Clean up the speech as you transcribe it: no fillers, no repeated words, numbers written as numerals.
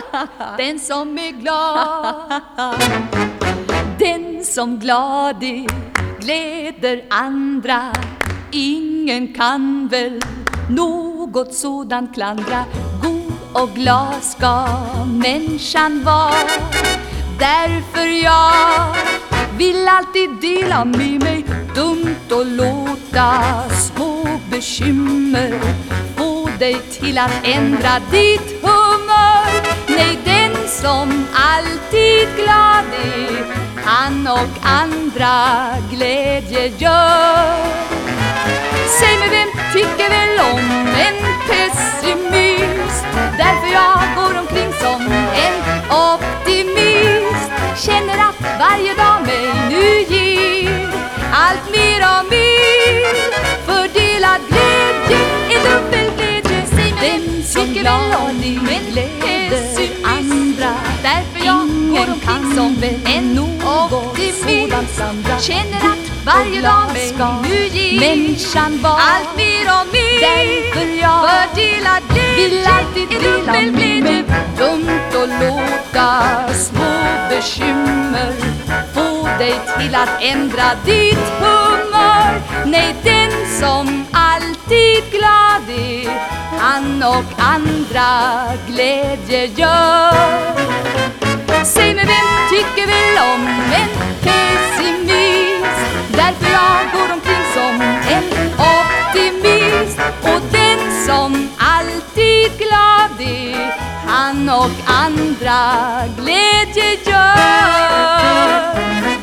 Den som är glad. Den som glad är gläder andra. Ingen kan väl något sådant klandra. God och glad ska människan vara. Därför jag vill alltid dela med mig. Dumt och låta små bekymmer få dig till att ändra ditt humör. Nej, den som alltid glad är, han och andra glädje gör. Säg mig, vem tycker väl om en pessimist? Därför jag går omkring som en optimist. Känner att varje dag mig nu ger allt mer och mer. Fördelad glädje är dubbel glädje. Säg mig, vem som glad är gläder andra. Därför jag går omkring som en optimist. Känner att varje dag mig nu ger människan var allt mer och mer. Därför jag fördelad glädje är dubbel glädje. Dumt och låta små bekymmer få dig till att ändra ditt humör. Nej, den som alltid glad är, han och andra glädje gör. Säg mig, vem tycker väl om en pessimist? Därför jag går omkring som en optimist. Och den som alltid glad är, han och andra glädje gör.